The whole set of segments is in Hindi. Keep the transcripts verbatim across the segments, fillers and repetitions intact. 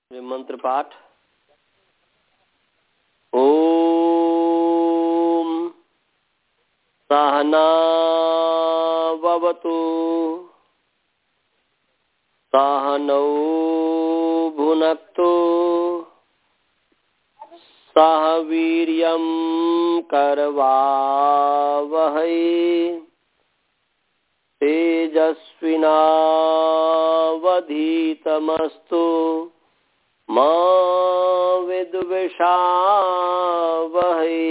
मंत्र पाठ। ओम सहना भवतु सहनौ भुनक्तु सह वीर्यं करवावहै तेजस्विनावधीतमस्तु मा विद्विषावहै।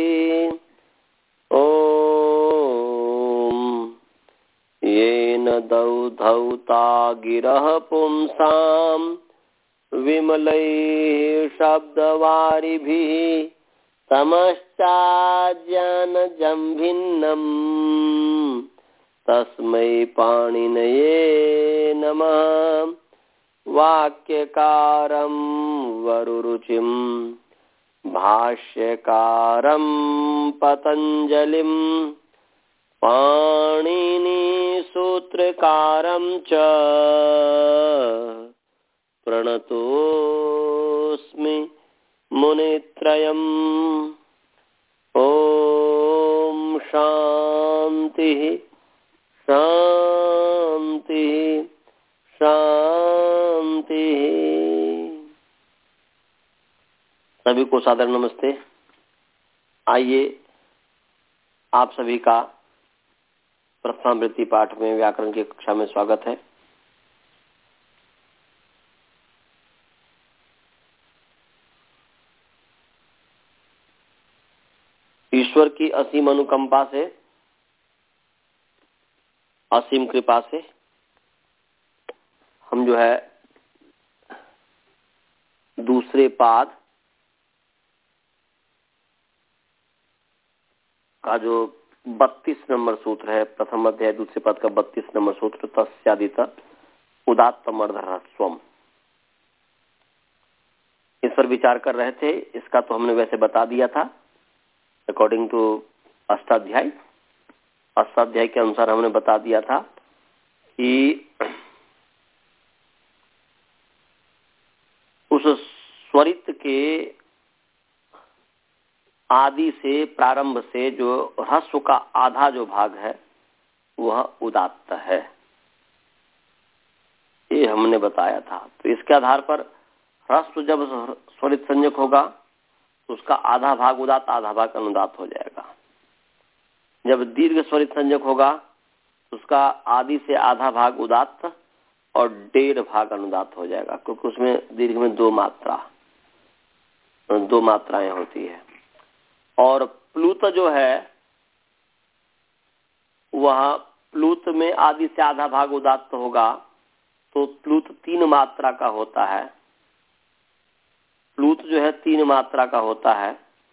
ओम येन दौधौता गिरः पुंसां विमलैः शब्दवारिभिः तमश्चाज्ञानजं भिन्नम् तस्मै पाणिनये नमः। वाक्यकारं वरुरुचिं भाष्यकारं पतंजलिं पाणिनिसूत्रकारं च प्रणतोऽस्मि मुनित्रयम्। ओम शांतिः शांतिः शांति। सभी को सादर नमस्ते। आइए आप सभी का प्रथमावृत्ति पाठ में व्याकरण की कक्षा में स्वागत है। ईश्वर की असीम अनुकंपा से, असीम कृपा से हम जो है दूसरे पाद का जो बत्तीस नंबर सूत्र है, प्रथम अध्याय दूसरे पद का बत्तीस नंबर सूत्र तस्यादित उदात्तमर्धरस्वम, इस पर विचार कर रहे थे। इसका तो हमने वैसे बता दिया था अकॉर्डिंग टू अष्टाध्याय। अष्टाध्याय के अनुसार हमने बता दिया था कि उस स्वरित के आदि से, प्रारंभ से जो ह्रस्व का आधा जो भाग है वह उदात्त है, ये हमने बताया था। तो इसके आधार पर ह्रस्व जब स्वरित संज्ञक होगा तो उसका आधा भाग उदात्त, आधा भाग अनुदात्त हो जाएगा। जब दीर्घ स्वरित संज्ञक होगा तो उसका आदि से आधा भाग उदात्त और डेढ़ भाग अनुदात्त हो जाएगा, क्योंकि उसमें दीर्घ में दो मात्रा दो मात्राएं होती है। और प्लूत जो है वह प्लूत में आदि से आधा भाग उदात्त होगा, तो प्लूत तीन मात्रा का होता है। प्लूत जो है तीन मात्रा का होता है,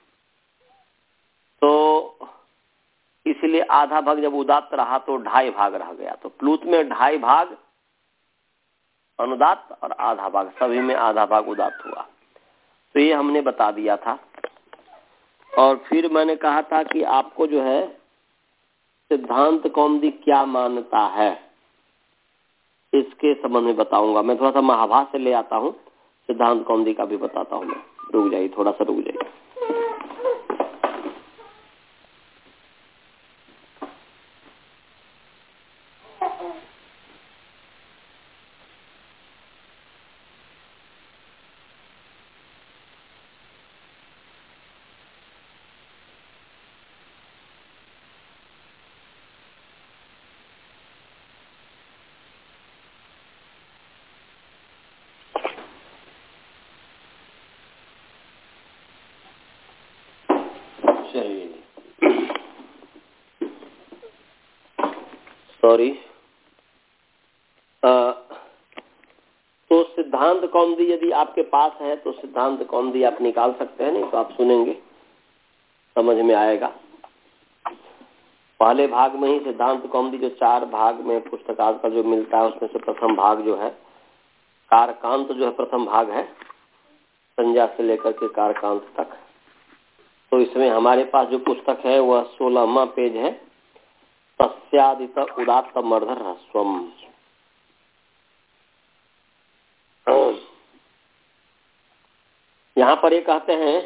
तो इसलिए आधा भाग जब उदात्त रहा तो ढाई भाग रह गया। तो प्लूत में ढाई भाग अनुदात्त और आधा भाग, सभी में आधा भाग उदात्त हुआ। तो ये हमने बता दिया था। और फिर मैंने कहा था कि आपको जो है सिद्धांत कौमुदी क्या मानता है इसके संबंध में बताऊंगा। मैं थोड़ा सा महाभाष्य ले आता हूँ, सिद्धांत कौमुदी का भी बताता हूँ मैं। रुक जाइए, थोड़ा सा रुक जाइए। सॉरी। तो सिद्धांत कौमुदी यदि आपके पास है तो सिद्धांत कौमुदी आप निकाल सकते हैं, नहीं तो आप सुनेंगे, समझ में आएगा। पहले भाग में ही सिद्धांत कौमुदी जो चार भाग में पुस्तकाल का जो मिलता है उसमें से प्रथम भाग जो है कारकांत जो है प्रथम भाग है, संज्ञा से लेकर के कारकांत तक। तो इसमें हमारे पास जो पुस्तक है वह सोलहवां पेज है, तस्यादित उदात्तमर्धर ह्रस्वम। यहां पर ये कहते हैं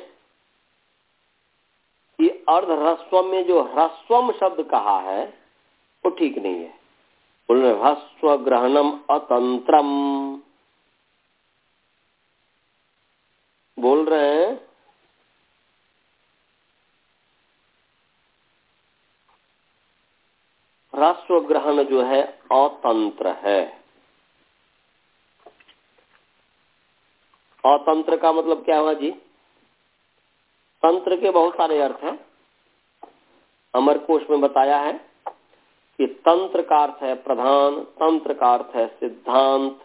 कि अर्ध ह्रस्वम में जो ह्रस्वम शब्द कहा है वो ठीक नहीं है। बोल रहे ह्रस्व ग्रहणम अतंत्रम, बोल रहे हैं ह्रस्व ग्रहण जो है अतंत्र है। अतंत्र का मतलब क्या हुआ जी? तंत्र के बहुत सारे अर्थ हैं। अमरकोश में बताया है कि तंत्र का अर्थ है प्रधान, तंत्र का अर्थ है सिद्धांत।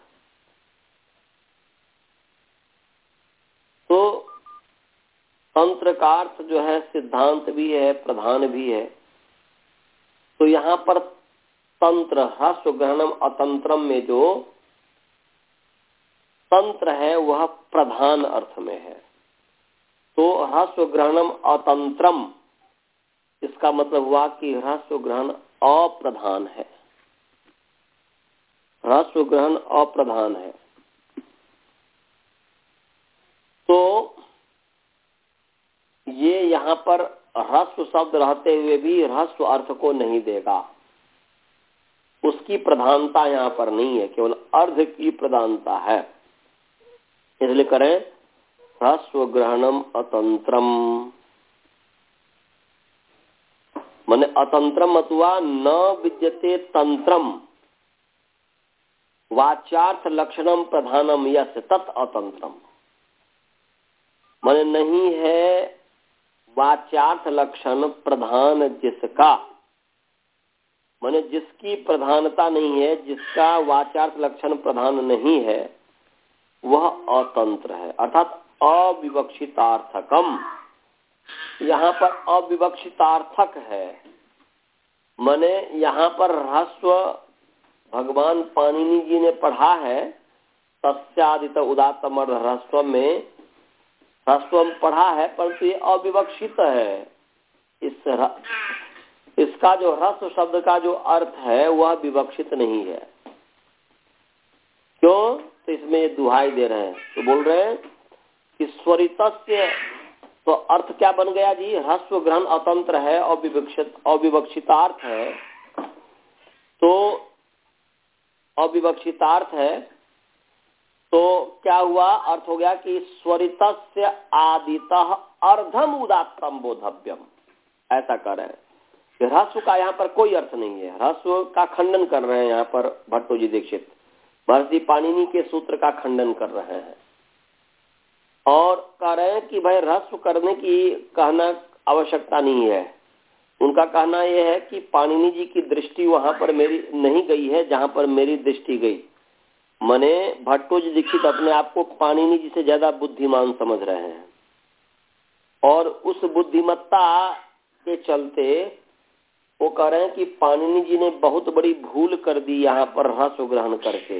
तो तंत्र का अर्थ जो है सिद्धांत भी है, प्रधान भी है। तो यहाँ पर तंत्र ह्रस्व ग्रहणम अतंत्रम में जो तंत्र है वह प्रधान अर्थ में है। तो ह्रस्व ग्रहणम अतंत्रम, इसका मतलब हुआ कि ह्रस्व ग्रहण अप्रधान है, ह्रस्व ग्रहण अप्रधान है। तो ये यहाँ पर ह्रस्व शब्द रहते हुए भी ह्रस्व अर्थ को नहीं देगा, उसकी प्रधानता यहाँ पर नहीं है, केवल अर्ध की प्रधानता है। इसलिए करें ह्रस्व ग्रहणम अतंत्रम, माने अतंत्रम अथवा न विद्यते तंत्रम वाच्यार्थ लक्षणम प्रधानम यस्य तत् अतंत्रम, माने नहीं है वाच्यार्थ लक्षण प्रधान जिसका, माने जिसकी प्रधानता नहीं है, जिसका वाच्यार्थ लक्षण प्रधान नहीं है, वह अतंत्र है। अर्थात अविवक्षितार्थकम, यहाँ पर अविवक्षितार्थक है। माने यहाँ पर ह्रस्व भगवान पाणिनि जी ने पढ़ा है तस्यादित उदात्तम ह्रस्व में, ह्रस्व पढ़ा है, परंतु ये अविवक्षित है। इस इसका जो ह्रस्व शब्द का जो अर्थ है वह विवक्षित नहीं है। क्यों? तो इसमें ये दुहाई दे रहे हैं। तो बोल रहे हैं कि स्वरितस्य, तो अर्थ क्या बन गया जी? ह्रस्व ग्रहण अतंत्र है, अविवक्षित अविवक्षितार्थ है। तो अविवक्षितार्थ है तो क्या हुआ? अर्थ हो गया कि स्वरितस्य आदितः अर्धम उदात्तम बोधव्यम, ऐसा कर रहे हैं। ह्रस्व का यहाँ पर कोई अर्थ नहीं है, ह्रस्व का खंडन कर रहे हैं यहाँ पर भट्टो जी दीक्षित, महर्षि पाणिनि के सूत्र का खंडन कर रहे हैं और कह रहे हैं कि भाई ह्रस्व करने की कहना आवश्यकता नहीं है। उनका कहना यह है कि पाणिनि जी की दृष्टि वहां पर मेरी नहीं गई है जहां पर मेरी दृष्टि गई। मने भट्टो जी दीक्षित अपने आप को पाणिनि जी से ज्यादा बुद्धिमान समझ रहे हैं और उस बुद्धिमत्ता के चलते वो कह रहे हैं कि पाणिनि जी ने बहुत बड़ी भूल कर दी यहाँ पर ह्रस्व ग्रहण करके,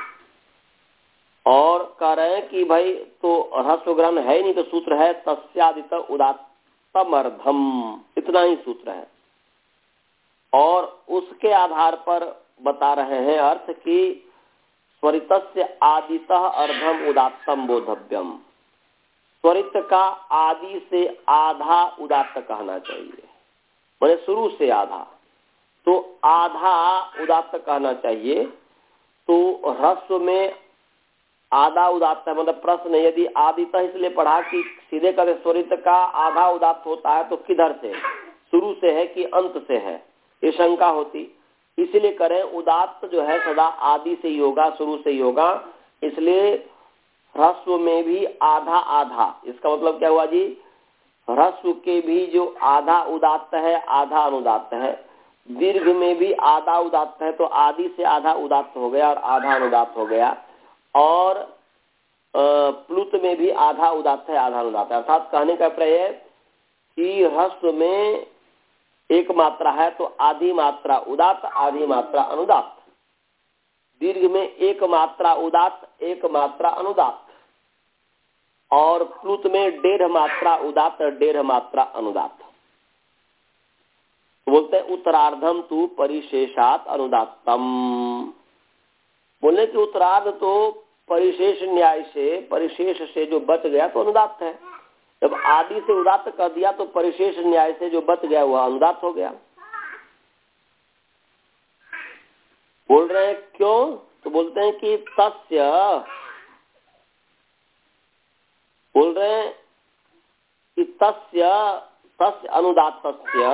और कह रहे हैं कि भाई तो ह्रस्व ग्रहण है ही नहीं, तो सूत्र है तस्यादित उदात्तमर्धम, इतना ही सूत्र है। और उसके आधार पर बता रहे हैं अर्थ कि स्वरितस्य आदितः अर्धम उदात्तम बोधव्यम, स्वरित का आदि से आधा उदात्त कहना चाहिए, मैंने शुरू से आधा, तो आधा उदात्त कहना चाहिए। तो ह्रस्व में आधा उदात्त है, मतलब प्रश्न यदि आदितः इसलिए पढ़ा कि सीधे कभी स्वरित का आधा उदात्त होता है तो किधर से, शुरू से है कि अंत से है, ये शंका होती। इसलिए करें उदात्त जो है सदा आदि से ही होगा, शुरू से ही होगा। इसलिए ह्रस्व में भी आधा आधा, इसका मतलब क्या हुआ जी? ह्रस्व के भी जो आधा उदात्त है आधा अनुदात्त है, दीर्घ में भी आधा उदात्त है तो आदि से आधा उदात्त हो गया और आधा अनुदात्त हो गया, और प्लुत में भी आधा उदात्त है आधा अनुदात्त है। अर्थात कहने का प्रयय कि ह्रस्व में एक मात्रा है तो आधी मात्रा उदात्त आधी मात्रा अनुदात्त, दीर्घ में एक मात्रा उदात्त एक मात्रा अनुदात्त, और प्लुत में डेढ़ मात्रा उदात्त डेढ़ मात्रा अनुदात्त। बोलते हैं उत्तरार्धम तु परिशेषात अनुदात्तम, बोले कि उत्तरार्ध तो परिशेष न्याय से, परिशेष से जो बच गया तो अनुदात्त है। जब आदि से उदात्त कर दिया तो परिशेष न्याय से जो बच गया वह अनुदात्त हो गया। बोल रहे हैं क्यों? तो बोलते हैं कि तस्य, बोल रहे हैं कि तस्य तस्य अनुदात्तस्य,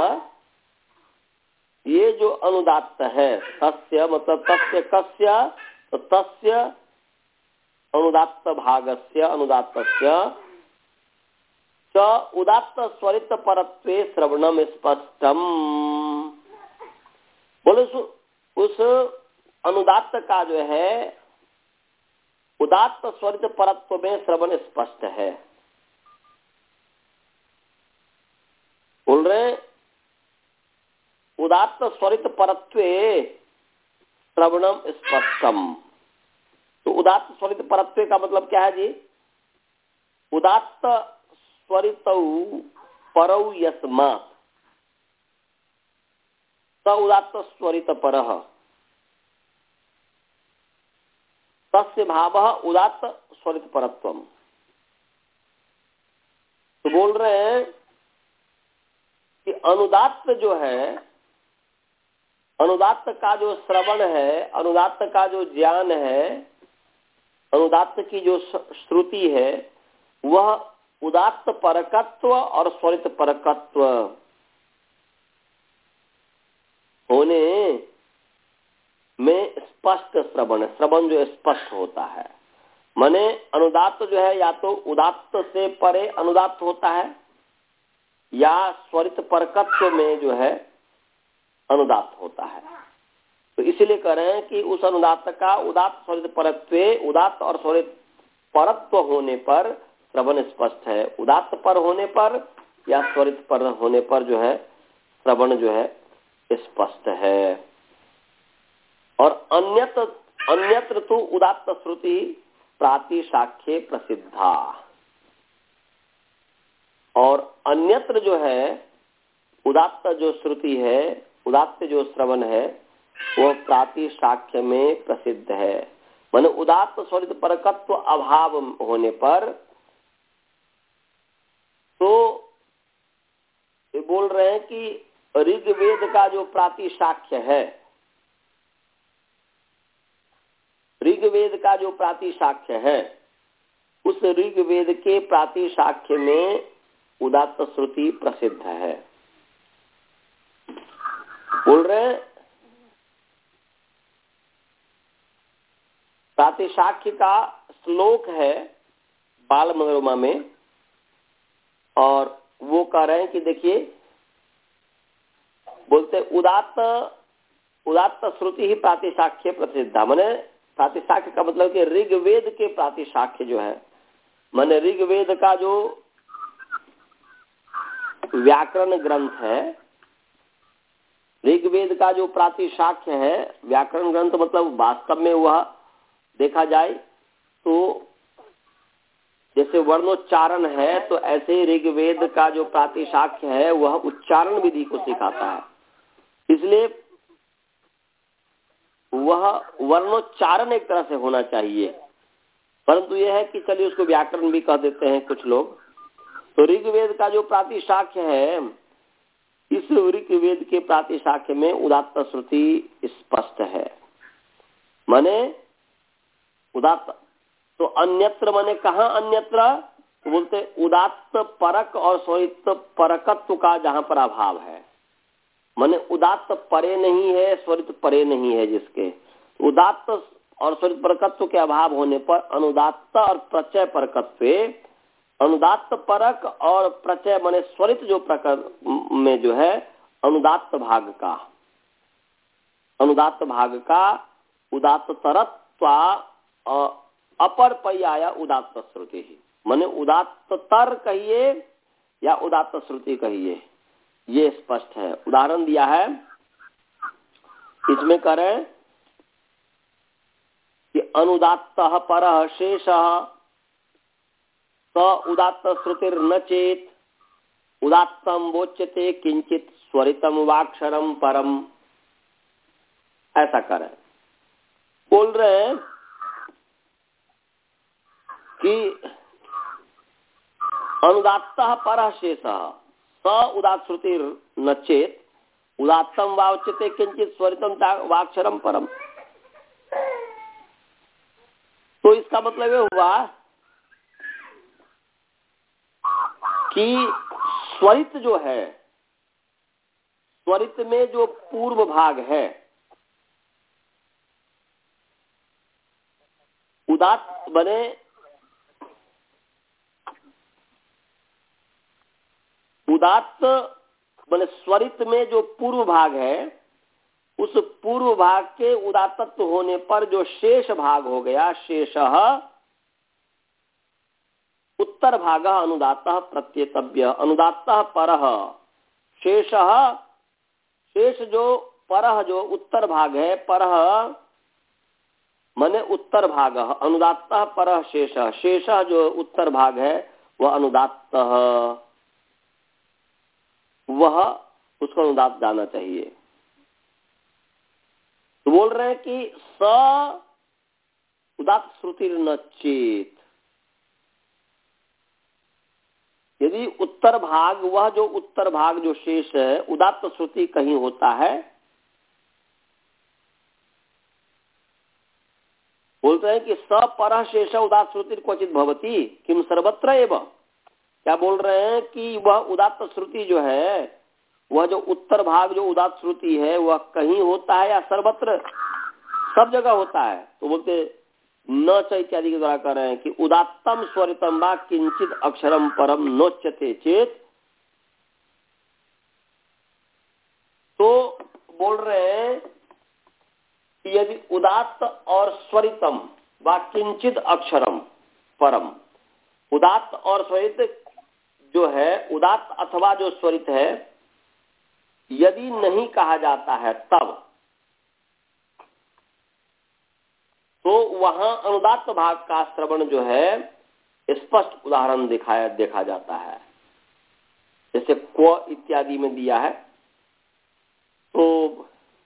ये जो अनुदात्त है, तस्य मतलब तस्य कस्य, तो तस्य अनुदात्त भागस्य अनुदात्तस्य च उदात्त स्वरित परत्वे श्रवणम स्पष्टम। बोले उस अनुदात्त का जो है उदात्त स्वरित परत्व में श्रवण स्पष्ट है। बोल रहे उदात्त स्वरित परत्वे श्रवणम स्पष्टम। तो उदात्त स्वरित परत्वे का मतलब क्या है जी? उदात्त स्वरितौ परौ यस्मात् स उदात्त स्वरित परः तस्य भावः उदात्त स्वरित परत्वम। तो बोल रहे हैं कि अनुदात्त जो है, अनुदात्त का जो श्रवण है, अनुदात्त का जो ज्ञान है, अनुदात्त की जो श्रुति है, वह उदात्त परकत्व और स्वरित परकत्व होने में स्पष्ट श्रवण, श्रवण जो स्पष्ट होता है। माने अनुदात्त जो है या तो उदात्त से परे अनुदात्त होता है या स्वरित परकत्व में जो है अनुदात्त होता है। तो इसलिए कह रहे हैं कि उस अनुदात्त का उदात्त स्वरित परत्वे, उदात्त और स्वरित परत्व होने पर श्रवण स्पष्ट है। उदात्त पर होने पर या स्वरित पर होने पर जो है श्रवण जो है स्पष्ट है। और अन्यत्र अन्यत्र तो उदात्त श्रुति प्रातिशाख्ये प्रसिद्धा, और अन्यत्र जो है उदात्त जो श्रुति है, उदात्त जो श्रवण है, वह प्रातिशाख्य में प्रसिद्ध है। माने उदात्त स्वरित परकत्व अभाव होने पर तो ये बोल रहे हैं कि ऋग्वेद का जो प्रातिशाख्य है, ऋग्वेद का जो प्रातिशाख्य है, उस ऋग्वेद के प्रातिशाख्य में उदात्त श्रुति प्रसिद्ध है। बोल रहे हैं प्रातिशाख्य का श्लोक है बाल मनोरमा में, और वो कह रहे हैं कि देखिए, बोलते उदात्त उदात्त श्रुति ही प्रातिशाख्य प्रसिद्ध। माने प्रातिशाख्य का मतलब कि ऋग्वेद के प्रातिशाख्य जो है, माने ऋग्वेद का जो व्याकरण ग्रंथ है, ऋग्वेद का जो प्रातिशाख्य है, व्याकरण ग्रंथ मतलब वास्तव में वह देखा जाए तो जैसे वर्णोच्चारण है, तो ऐसे ऋग्वेद का जो प्रातिशाख्य है वह उच्चारण विधि को सिखाता है। इसलिए वह वर्णोच्चारण एक तरह से होना चाहिए, परंतु यह है कि चलिए उसको व्याकरण भी कह देते हैं कुछ लोग। तो ऋग्वेद का जो प्रातिशाख्य है, इस ऋग्वेद के प्रातिशाख्य में उदात्त श्रुति स्पष्ट है। माने उदात्त तो अन्यत्र, माने कहाँ अन्यत्र? तो बोलते उदात्त परक और स्वरित परकत्व का जहां पर अभाव है, माने उदात्त परे नहीं है, स्वरित परे नहीं है, जिसके उदात्त और स्वरित परकत्व के अभाव होने पर अनुदात्त और प्रत्यय परकत्वे, अनुदात्त परक और प्रत्यय माने स्वरित जो प्रकर में जो है अनुदात्त भाग का, अनुदात्त भाग का उदात्त तरत्वा अपर पर्याय उदात्त श्रुति ही, माने उदात्त तर कहिए या उदात्त श्रुति कहिए, ये स्पष्ट है। उदाहरण दिया है इसमें, करें कि अनुदात्त परः शेषः स उदात्त श्रुतिर न चेत उदात्तम वोच्यते किंचित स्वरितम वाक्षरम परम, ऐसा करें। बोल रहे हैं कि अनुदात्तः परः शेषः स उदात्त श्रुतिर न चेत उदात्तम वाच्यते किंचित स्वरितम वाक्षरम परम। तो इसका मतलब ये हुआ कि स्वरित जो है, स्वरित में जो पूर्व भाग है उदात्त बने उदात्त बने स्वरित में जो पूर्व भाग है उस पूर्व भाग के उदात्तत्व होने पर जो शेष भाग हो गया, शेषः उत्तर भागः अनुदात्तः प्रत्येतव्य। अनुदात्तः परः शेषः, शेष जो परः जो उत्तर भाग है, परः माने उत्तर भागः, अनुदात्तः परः शेषः, शेषः जो उत्तर भाग है वह अनुदात्तः, वह उसको अनुदात्त जाना चाहिए। तो बोल रहे हैं कि स उदात्त श्रुति न चेत, यदि उत्तर भाग, वह जो उत्तर भाग जो शेष है उदात्त श्रुति कहीं होता है, बोलते हैं कि स परः शेष उदात्त श्रुति क्वचित भवति किम सर्वत्र एवं। क्या बोल रहे हैं कि वह उदात्त श्रुति जो है, वह जो उत्तर भाग जो उदात्त श्रुति है वह कहीं होता है या सर्वत्र, सब जगह होता है। तो बोलते न च इत्यादि के द्वारा कर रहे हैं कि उदात्तम स्वरितम वा किंचित अक्षरम परम नोच्यते चेत। तो बोल रहे हैं कि यदि उदात्त और स्वरितम वा किंचित अक्षरम परम, उदात्त और स्वरित जो है, उदात्त अथवा जो स्वरित है, यदि नहीं कहा जाता है तब तो वहां अनुदात्त भाग का श्रवण जो है स्पष्ट उदाहरण दिखाया देखा जाता है, जैसे क्व इत्यादि में दिया है। तो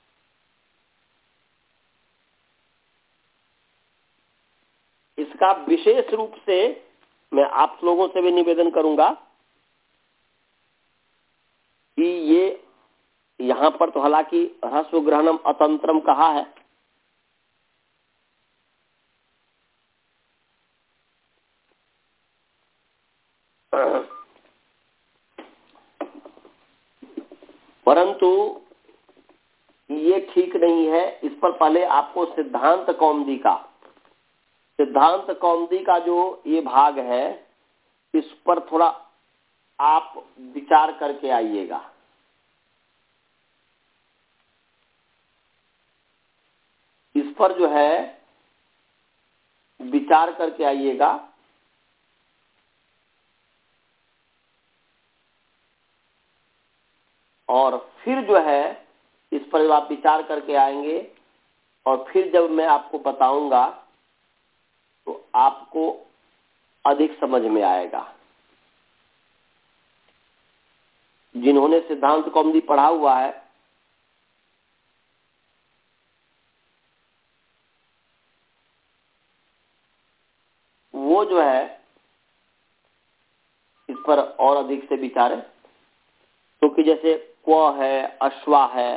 इसका विशेष रूप से मैं आप लोगों से भी निवेदन करूंगा कि ये यहाँ पर तो हालांकि ह्रस्व ग्रहणम अतंत्रम कहा है, परंतु ये ठीक नहीं है। इस पर पहले आपको सिद्धांत कौमुदी का सिद्धांत कौमुदी का जो ये भाग है, इस पर थोड़ा आप विचार करके आइएगा। इस पर जो है विचार करके आइएगा। और फिर जो है इस पर आप विचार करके आएंगे और फिर जब मैं आपको बताऊंगा तो आपको अधिक समझ में आएगा। जिन्होंने सिद्धांत कौमुदी पढ़ा हुआ है वो जो है इस पर और अधिक से विचारे, क्योंकि तो जैसे क्व है, अश्वा है,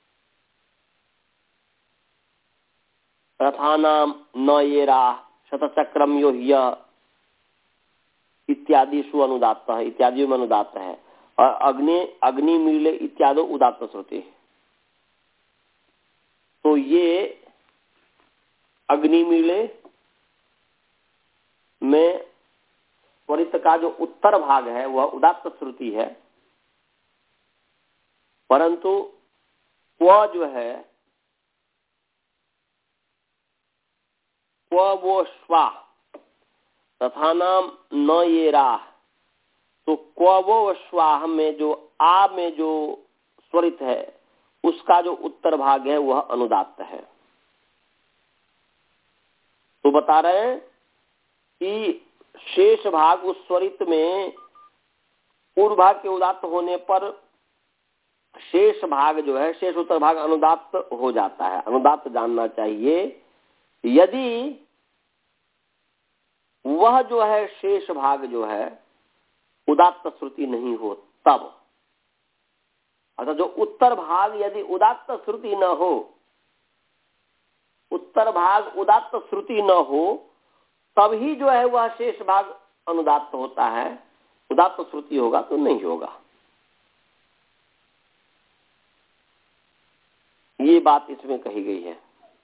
रथानाम न ये राह शतचक्रम यो ह्य इत्यादि सु अनुदात्त है, इत्यादि में अनुदात्त है। और अग्नि अग्नि मीले इत्यादि उदात्त श्रुति। तो ये अग्नि मीले में स्वरित का जो उत्तर भाग है वह उदात्त श्रुति है, परंतु वह जो है वह वो श्वा तथा नाम न ये राह, तो क्वो श्वाह में जो आ में जो स्वरित है उसका जो उत्तर भाग है वह अनुदात्त है। तो बता रहे हैं कि शेष भाग उस स्वरित में पूर्व भाग के उदात्त होने पर शेष भाग जो है, शेष उत्तर भाग अनुदात्त हो जाता है। अनुदात्त जानना चाहिए। यदि वह जो है शेष भाग जो है उदात्त श्रुति नहीं हो तब, अर्थात जो उत्तर भाग यदि उदात्त श्रुति न हो, उत्तर भाग उदात्त श्रुति न हो तब ही जो है वह शेष भाग अनुदात्त होता है। उदात्त श्रुति होगा तो नहीं होगा। ये बात इसमें कही गई है।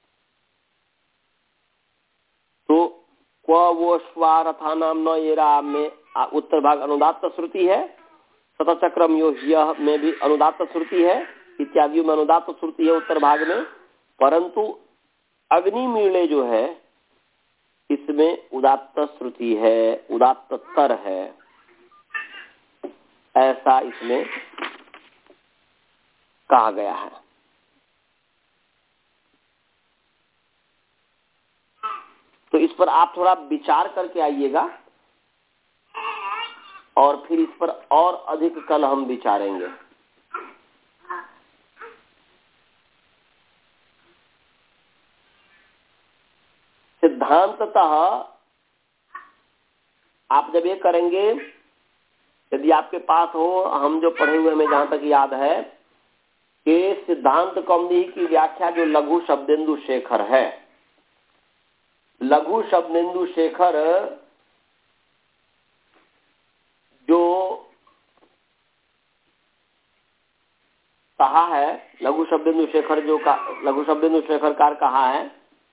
तो क्व वो स्वारथा नाम न येरा में उत्तर भाग अनुदात्त श्रुति है, शतचक्रम यो यह में भी अनुदात्त श्रुति है, इत्यादि में अनुदात्त श्रुति है उत्तर भाग में, परंतु अग्निमीले जो है इसमें उदात्त श्रुति है, उदात्त तर है, ऐसा इसमें कहा गया है। तो इस पर आप थोड़ा विचार करके आइएगा और फिर इस पर और अधिक कल हम विचारेंगे। सिद्धांततः आप जब ये करेंगे, यदि आपके पास हो, हम जो पढ़े हुए हमें जहां तक याद है कि सिद्धांत कौमुदी की व्याख्या जो लघु शब्देन्दु शेखर है, लघु शब्देन्दु शेखर जो कहा है, लघु शब्देन्दु शेखर जो का लघु शब्देन्दु शेखरकार कहा है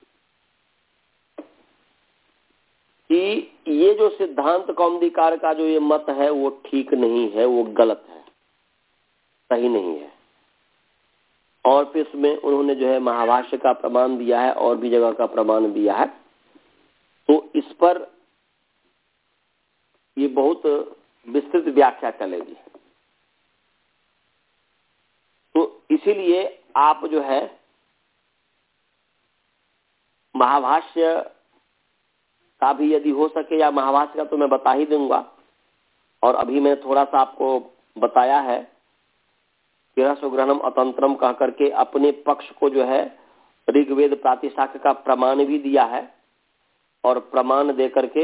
कि ये जो सिद्धांत कौमुदीकार का जो ये मत है वो ठीक नहीं है, वो गलत है, सही नहीं है। और फिर इसमें उन्होंने जो है महाभाष्य का प्रमाण दिया है और भी जगह का प्रमाण दिया है। तो इस पर ये बहुत विस्तृत व्याख्या चलेगी। तो इसीलिए आप जो है महाभाष्य का भी यदि हो सके, या महाभाष्य का तो मैं बता ही दूंगा, और अभी मैं थोड़ा सा आपको बताया है कि रसग्रहणम अतंत्रम कह करके अपने पक्ष को जो है ऋग्वेद प्रातिशाख्य का प्रमाण भी दिया है, और प्रमाण दे करके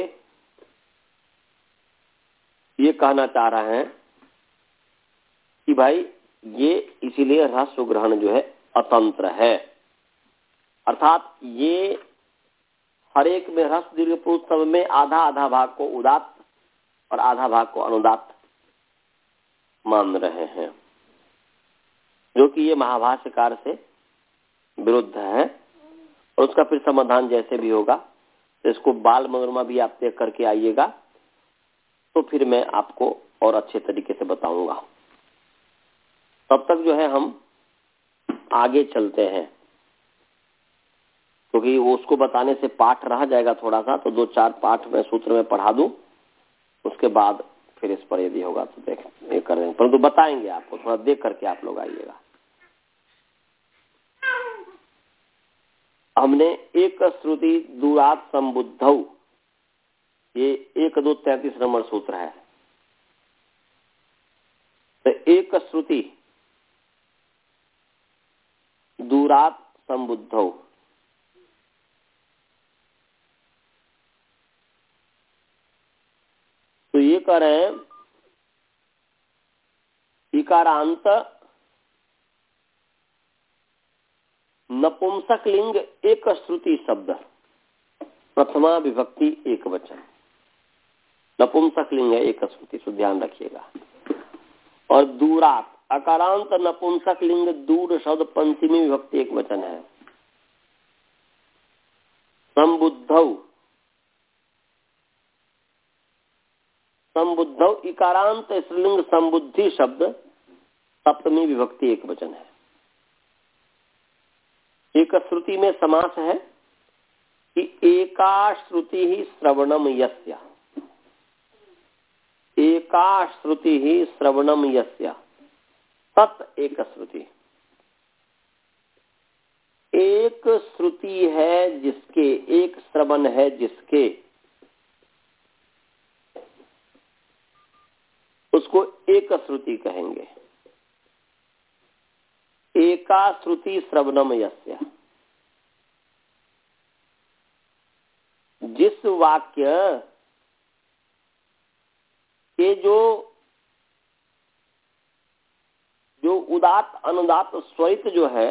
ये कहना चाह रहे हैं कि भाई ये इसीलिए रस ग्रहण जो है अतंत्र है, अर्थात ये हर एक में रस दीर्घ पुरुष सब में आधा आधा भाग को उदात्त और आधा भाग को अनुदात्त मान रहे हैं, जो कि ये महाभाष्यकार से विरुद्ध है। और उसका फिर समाधान जैसे भी होगा, तो इसको बाल मनोरमा भी आप देख करके आइएगा, तो फिर मैं आपको और अच्छे तरीके से बताऊंगा। तब तक जो है हम आगे चलते हैं, क्योंकि वो उसको बताने से पाठ रह जाएगा थोड़ा सा, तो दो चार पाठ में सूत्र में पढ़ा दूं, उसके बाद फिर इस पर यदि होगा तो देख ये करेंगे, परंतु बताएंगे आपको, थोड़ा देख करके आप लोग आइएगा। हमने एक श्रुति दूरात संबुद्धौ, ये एक दो तैतीस नंबर सूत्र है। तो एक श्रुति दूरात संबुद्धौ, तो ये कह रहे हैं इकारांत नपुंसक लिंग एक श्रुति शब्द, प्रथमा विभक्ति एक वचन, नपुंसक लिंग है एक श्रुति, सो ध्यान रखिएगा। और दूरात अकारांत नपुंसक लिंग दूर शब्द पंचमी विभक्ति एक वचन है। संबुद्धौ, संबुद्धौ इकारांत स्त्रीलिंग संबुद्धि शब्द सप्तमी विभक्ति एक वचन है। एक श्रुति में समास है कि एका श्रुति ही श्रवणम यस्य, एका श्रुति ही श्रवणम यस्य, तत् एक श्रुति, एक श्रुति है जिसके, एक श्रवण है जिसके, उसको एक श्रुति कहेंगे। एका श्रुति श्रवणम यस्य, जिस वाक्य ये जो जो उदात्त अनुदात्त स्वरित जो है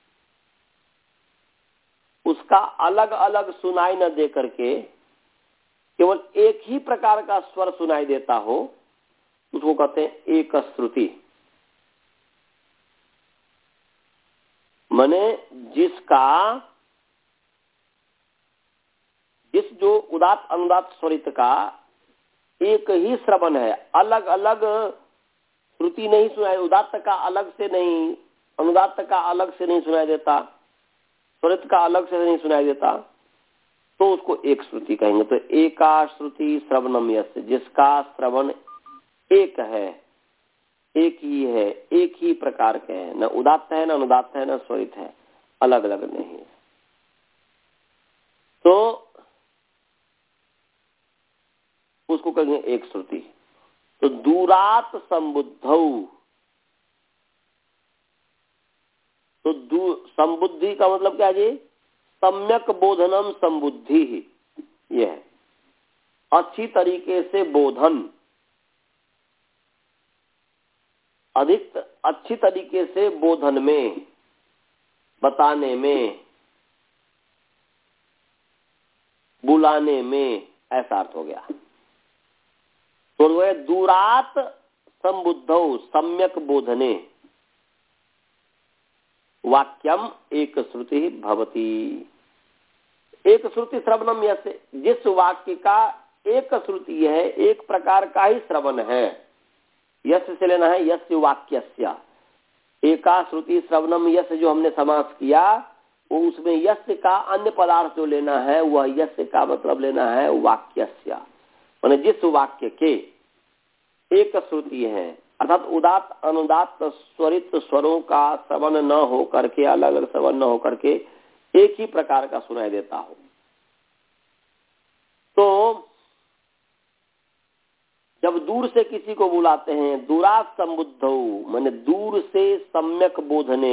उसका अलग अलग सुनाई न दे करके केवल एक ही प्रकार का स्वर सुनाई देता हो, उसको कहते हैं एक श्रुति। माने जिसका जिस जो उदात्त अनुदात्त स्वरित का एक ही श्रवण है, अलग अलग श्रुति नहीं सुनाई, उदात्त का अलग से नहीं, अनुदात्त का अलग से नहीं सुनाई देता, स्वरित का अलग से नहीं सुनाई देता, तो उसको एक श्रुति कहेंगे। तो एका श्रुति श्रवणम यस्य, जिसका श्रवण एक है, एक ही है, एक ही प्रकार के हैं, न उदात्त है, न अनुदात्त है, न स्वरित है, अलग अलग नहीं है। तो उसको कहेंगे एक श्रुति। तो दूरात संबुद्धौ, तो दू संबुद्धि का मतलब क्या जी? सम्यक बोधनम संबुद्धि, यह है अच्छी तरीके से बोधन, अधिक अच्छी तरीके से बोधन में, बताने में, बुलाने में, ऐसा अर्थ हो गया। तो वह दूरात संबुद्धौ सम्यक बोधने वाक्यम एक श्रुति भवती। एक श्रुति श्रवणम यस्य, जिस वाक्य का एक श्रुति है, एक प्रकार का ही श्रवण है, यस्य से लेना है यस्य वाक्यस्य। एका श्रुति श्रवणम यस्य जो हमने समास किया, वो उसमें यस्य का अन्य पदार्थ जो लेना है वह यस्य का मतलब लेना है वाक्यस्य, माने जिस वाक्य के एक श्रुति है, अर्थात उदात्त अनुदात्त स्वरित स्वरों का श्रवण न हो करके, अलग अलग श्रवण न हो करके एक ही प्रकार का सुनाई देता हो। तो जब दूर से किसी को बुलाते हैं, दूरात संबुद्धौ माने दूर से सम्यक बोधने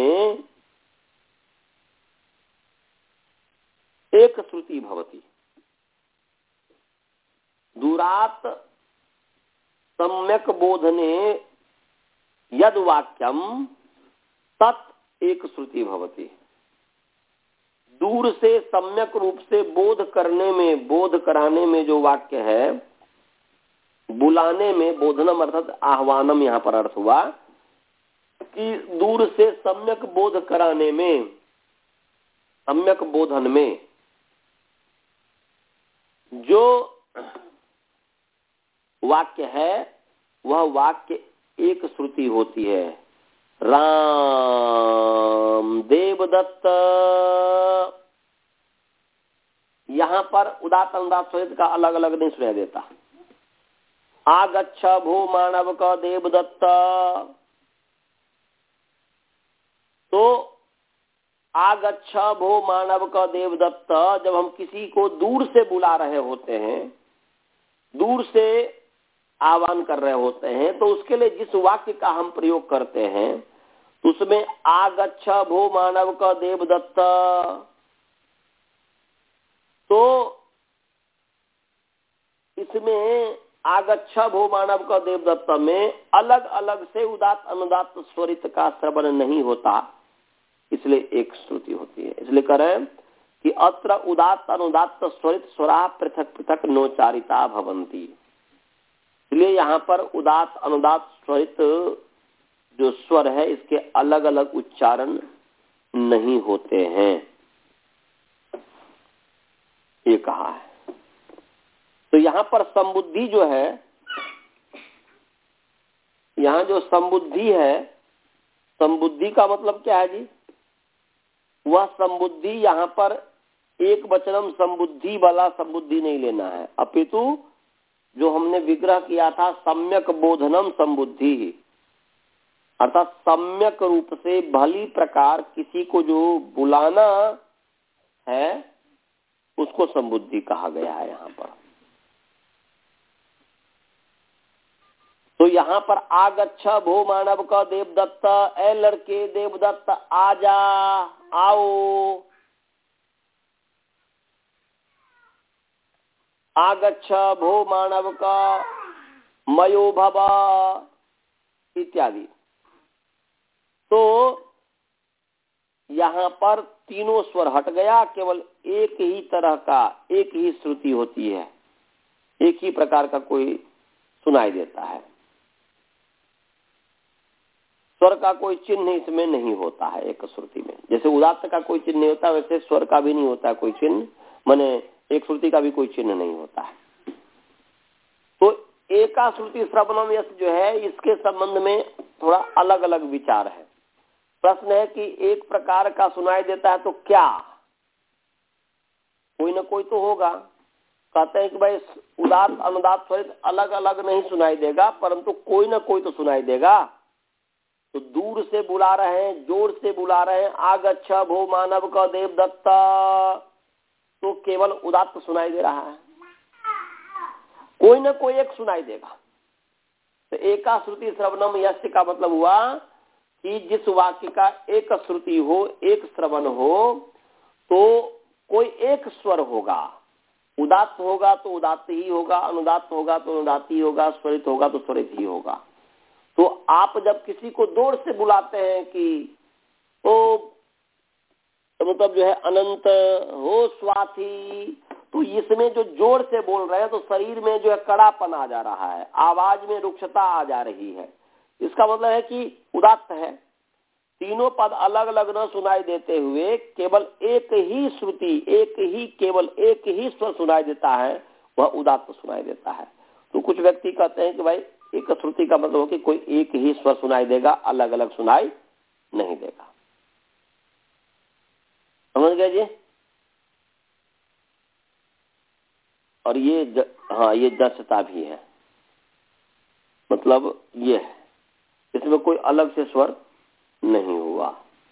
एक श्रुति भवती। दूरात सम्यक बोधने यद वाक्यम तत् एक श्रुति भवती। दूर से सम्यक रूप से बोध करने में, बोध कराने में जो वाक्य है, बुलाने में, बोधनम अर्थात आह्वानम यहाँ पर अर्थ हुआ कि दूर से सम्यक बोध कराने में, सम्यक बोधन में जो वाक्य है वह वाक्य एक श्रुति होती है। राम देवदत्त, यहां पर उदात्त अनुदात्त स्वरित का अलग अलग नहीं सुनाई देता। आगच्छ भो मानव का देवदत्त, तो आगच्छ भो मानव का देवदत्त जब हम किसी को दूर से बुला रहे होते हैं, दूर से आह्वान कर रहे होते हैं, तो उसके लिए जिस वाक्य का हम प्रयोग करते हैं उसमें आगच्छ भो मानव का देवदत्त, तो इसमें आगच्छ भो मानव का देवदत्त में अलग अलग से उदात्त अनुदात्त स्वरित का श्रवण नहीं होता, इसलिए एक श्रुति होती है। इसलिए कह रहे हैं कि अत्र उदात्त अनुदात्त स्वरित स्वरा पृथक पृथक नोचारिता भवंती। इसलिए यहाँ पर उदात्त अनुदात्त स्वरित जो स्वर है इसके अलग अलग उच्चारण नहीं होते हैं, ये कहा है। तो यहाँ पर संबुद्धि जो है, यहाँ जो संबुद्धि है, संबुद्धि का मतलब क्या है जी? वह संबुद्धि यहाँ पर एक वचनम संबुद्धि वाला संबुद्धि नहीं लेना है, अपितु जो हमने विग्रह किया था सम्यक बोधनम संबुद्धि, अर्थात सम्यक रूप से भली प्रकार किसी को जो बुलाना है उसको संबुद्धि कहा गया है यहाँ पर। तो यहाँ पर आगच्छ भो मानव का देवदत्त, ए लड़के देवदत्त आजा, आओ। आगच्छ भो मानव का, मयो भव इत्यादि। तो यहाँ पर तीनों स्वर हट गया, केवल एक ही तरह का, एक ही श्रुति होती है, एक ही प्रकार का कोई सुनाई देता है। स्वर का कोई चिन्ह इसमें नहीं होता है एक श्रुति में। जैसे उदात्त का कोई चिन्ह नहीं होता, वैसे स्वर का भी नहीं होता कोई चिन्ह, माने एक श्रुति का भी कोई चिन्ह नहीं होता है। तो एका श्रुति श्रवणम यश जो है, इसके संबंध में थोड़ा अलग अलग विचार है। प्रश्न है कि एक प्रकार का सुनाई देता है तो क्या, कोई ना कोई तो होगा। कहते हैं कि भाई उदात्त अनुदात्त स्वरित अलग अलग नहीं सुनाई देगा, परंतु कोई ना कोई तो सुनाई देगा। तो दूर से बुला रहे हैं, जोर से बुला रहे हैं, आगच्छ भो मानव का देवदत्त, तो केवल उदात्त सुनाई दे रहा है, कोई ना कोई एक सुनाई देगा। तो एका श्रुति श्रवणम यस्य का मतलब हुआ कि जिस वाक्य का एक श्रुति हो, एक श्रवण हो, तो कोई एक स्वर होगा। उदात्त होगा तो उदात्त ही होगा, अनुदात्त होगा तो अनुदात्त ही होगा, स्वरित होगा तो स्वरित ही होगा। तो आप जब किसी को जोर से बुलाते हैं कि ओ, तो मतलब जो है अनंत हो स्वाथी, तो इसमें जो जोर से बोल रहे हैं तो शरीर में जो है कड़ापन आ जा रहा है, आवाज में रुक्षता आ जा रही है। इसका मतलब है कि उदात्त है। तीनों पद अलग अलग न सुनाई देते हुए केवल एक ही श्रुति, एक ही केवल एक ही स्वर सुनाई देता है, वह उदात्त सुनाई देता है। तो कुछ व्यक्ति कहते हैं कि भाई एक श्रुति का मतलब हो कि कोई एक ही स्वर सुनाई देगा, अलग अलग सुनाई नहीं देगा। समझ गए जी? और ये ज, हाँ ये जसता भी है, मतलब ये है, इसमें कोई अलग से स्वर नहीं हुआ।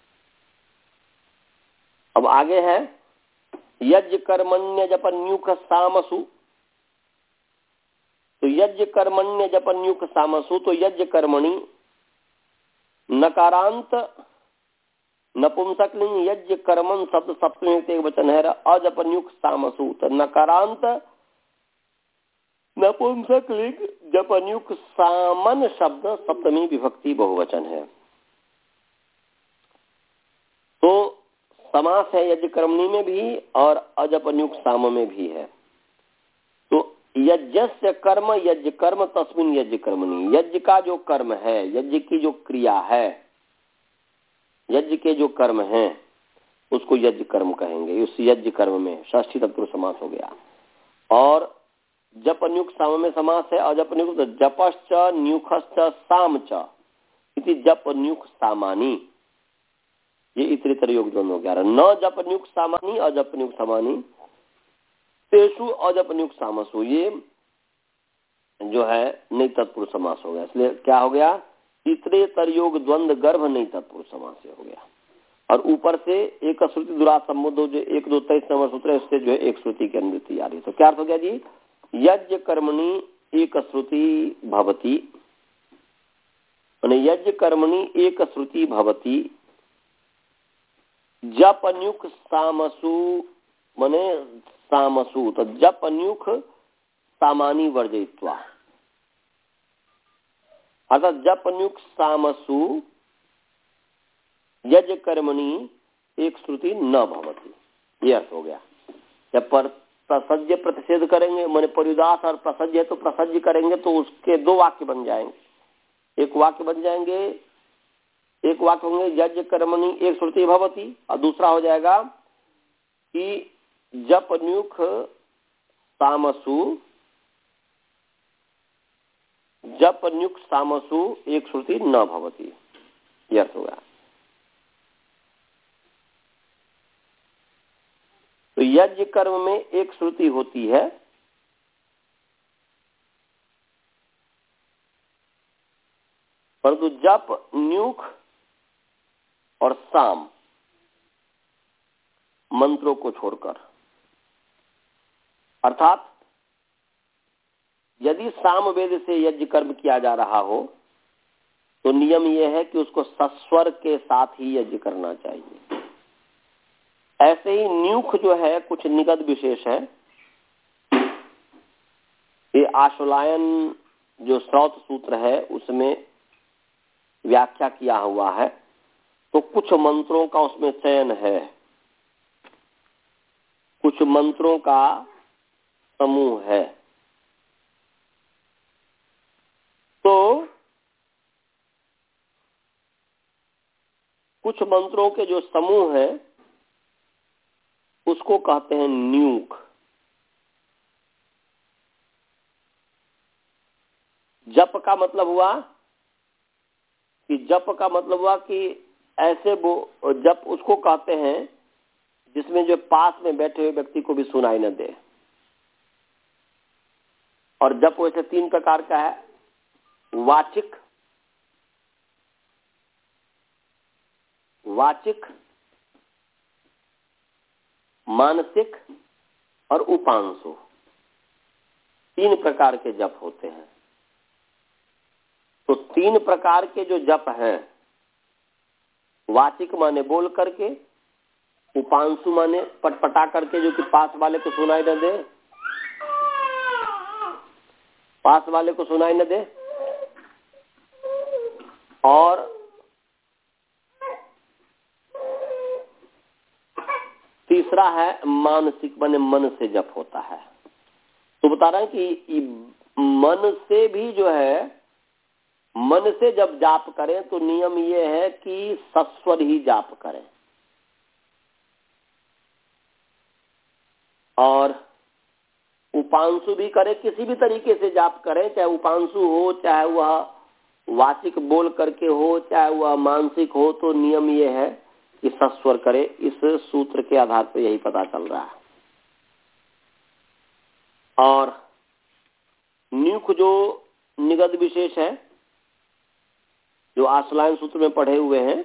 अब आगे है यज्ञ कर्मण्य जपन्युख सामसु। तो यज्ञ कर्मण्य जपन्युख सामसु, तो यज्ञ कर्मणि नकारांत नपुंसकलिंग यज्ञ कर्मन शब्द सप्तमी एक वचन है, अजपन्युख सामसु। तो नकारांत नपुंसकलिंग जपन्युख सामन शब्द सप्तमी विभक्ति बहुवचन है। तो समास है यज्ञ कर्मणि में भी और अजपन्युख साम में भी है। तो यज्ञस्य कर्म यज्ञ कर्म तस्मिन यज्ञ कर्मणि, यज्ञ का जो कर्म है, यज्ञ की जो क्रिया है, यज्ञ के जो कर्म हैं उसको यज्ञ कर्म कहेंगे। उस यज्ञ कर्म में षष्ठी तत्पुरुष समास हो गया। और जपन्युक्त साम में समास है, अजपन्युक्त जपश्च न्यूखश्च साम च इति जपन्युक्त सामानी, ये इतरेतर योग द्वंद्व हो गया। न जपन्युक्त सामानी अजपन्युक्त सामानी तेषु अजपन्युक्त सामसु, ये जो है नई तत्पुरुष समास हो गया। इसलिए क्या हो गया, इतरेतर योग द्वंद्व गर्भ नई तत्पुरुष समास से हो गया। और ऊपर से एक श्रुति दुरा संबोधो जो एक दो तेईस नंबर सूत्र है, उससे जो है एक श्रुति की अनुवृत्ति आ रही है। तो क्या अर्थ हो गया जी, यज्ञ कर्मणि एक श्रुति भवति, यज्ञ कर्मणि एक श्रुति भवति, जप अन्युख सामसु मने सामसु, तो जप अन्युख सामानी वर्जयित्वा, अर्थात जप अन्युख सामसु यज्ञ कर्मणि एक श्रुति न भवति, यह अर्थ हो गया। जब पर प्रसज्य प्रतिषेध करेंगे, मैंने परिदास और प्रसज्य तो प्रसज्य करेंगे तो उसके दो वाक्य बन जाएंगे। एक वाक्य बन जाएंगे, एक वाक्य होंगे यज्ञ कर्मणि एक श्रुति भवति, और दूसरा हो जाएगा कि जप न्युख सामसु जप न्युख सामसु एक श्रुति न भवति, यह अर्थ होगा। तो यज्ञ कर्म में एक श्रुति होती है, परंतु जप न्यूख और साम मंत्रों को छोड़कर, अर्थात यदि साम वेद से यज्ञ कर्म किया जा रहा हो तो नियम यह है कि उसको सस्वर के साथ ही यज्ञ करना चाहिए। ऐसे ही न्यूख जो है कुछ निगद विशेष है, ये आश्वलायन जो श्रौत सूत्र है उसमें व्याख्या किया हुआ है, तो कुछ मंत्रों का उसमें चयन है, कुछ मंत्रों का समूह है। तो कुछ मंत्रों के जो समूह है उसको कहते हैं न्यूक। जप का मतलब हुआ कि जप का मतलब हुआ कि ऐसे वो जप उसको कहते हैं जिसमें जो पास में बैठे हुए व्यक्ति को भी सुनाई न दे। और जप वैसे तीन प्रकार का है, वाचिक, वाचिक, मानसिक और उपांशु, तीन प्रकार के जप होते हैं। तो तीन प्रकार के जो जप हैं, वाचिक माने बोल करके, उपांशु माने पटपटा करके जो कि पास वाले को सुनाई न दे, पास वाले को सुनाई न दे, और तीसरा है मानसिक माने मन से जप होता है। तो बता रहे हैं कि मन से भी जो है, मन से जब जाप करें तो नियम ये है कि सस्वर ही जाप करें, और उपांशु भी करें, किसी भी तरीके से जाप करें, चाहे उपांशु हो, चाहे वह वाचिक बोल करके हो, चाहे वह मानसिक हो, तो नियम ये है कि सस्वर करे। इस सूत्र के आधार पर यही पता चल रहा है। और न्यूक जो निगद विशेष है, जो आश्लायन सूत्र में पढ़े हुए हैं,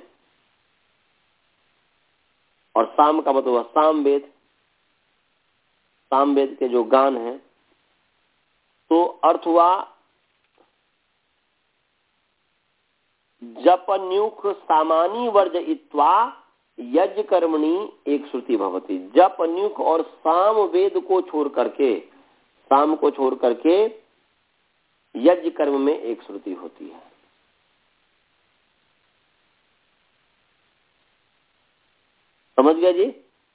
और साम का मतलब सामवेद, सामवेद के जो गान हैं, तो अर्थ हुआ जप न्यूक सामानी वर्ज इत्वा यज्ञ कर्मणि एक श्रुति भवती। जप न्यूक और साम वेद को छोड़ करके, साम को छोड़ करके यज्ञ कर्म में एक श्रुति होती है। समझ गया जी?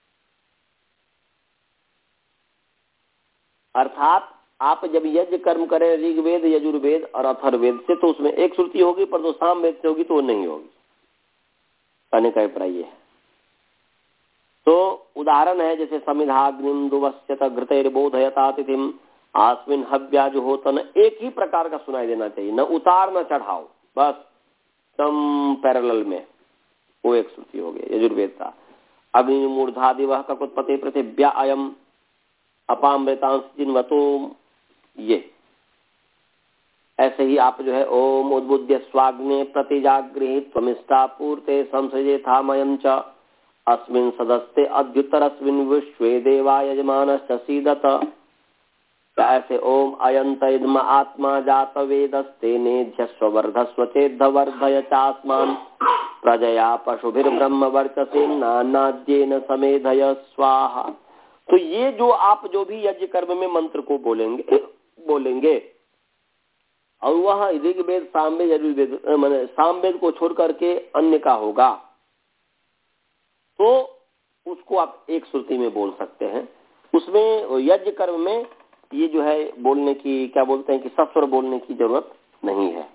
अर्थात आप जब यज्ञ कर्म करें ऋग्वेद, यजुर्वेद और अथर्ववेद से, तो उसमें एक श्रुति होगी, पर जो सामवेद से होगी तो वो नहीं होगी। कहने का अभिप्राय ये है। तो उदाहरण है जैसे समिधाग्निम दुवस्यत घृतैर्बोधयता तिथिम आस्मिन हव्याजुहोतन, एक ही प्रकार का सुनाई देना चाहिए, न उतार न चढ़ाओ, बस सम पैरेलल में, वो एक श्रुति हो गई यजुर्वेद का। अग्नि मूर्धादिवह ककुत्पते पृथिव्या अयम अपामृतांश जिन्वतो, ये ऐसे ही आप जो है ओम उद्बुद्ध स्वाग्ने प्रतिजागृहित त्वमिष्टा पूर्ते संसृजे थामयं च अस्मिन् सदस्ते अद्युत्तर अस्मिन् विश्वे देवा यजमानश्च सीदत। ऐसे ओम अयंत इदम आत्मा जात वेदस्ते नेध्यस्व वर्धस्व चेद्ध वर्धय चास्मान् प्रजया पशुभिर्ब्रह्म वर्चसे नानाद्येन समेधय स्वाहा। तो ये जो आप जो भी यज्ञ कर्म में मंत्र को बोलेंगे बोलेंगे और वह ऋग्वेद, सामवेद, यजुर्वेद माने सामवेद को छोड़ करके अन्य का होगा, तो उसको आप एक श्रुति में बोल सकते हैं। उसमें यज्ञ कर्म में ये जो है बोलने की, क्या बोलते हैं कि सस्वर बोलने की जरूरत नहीं है,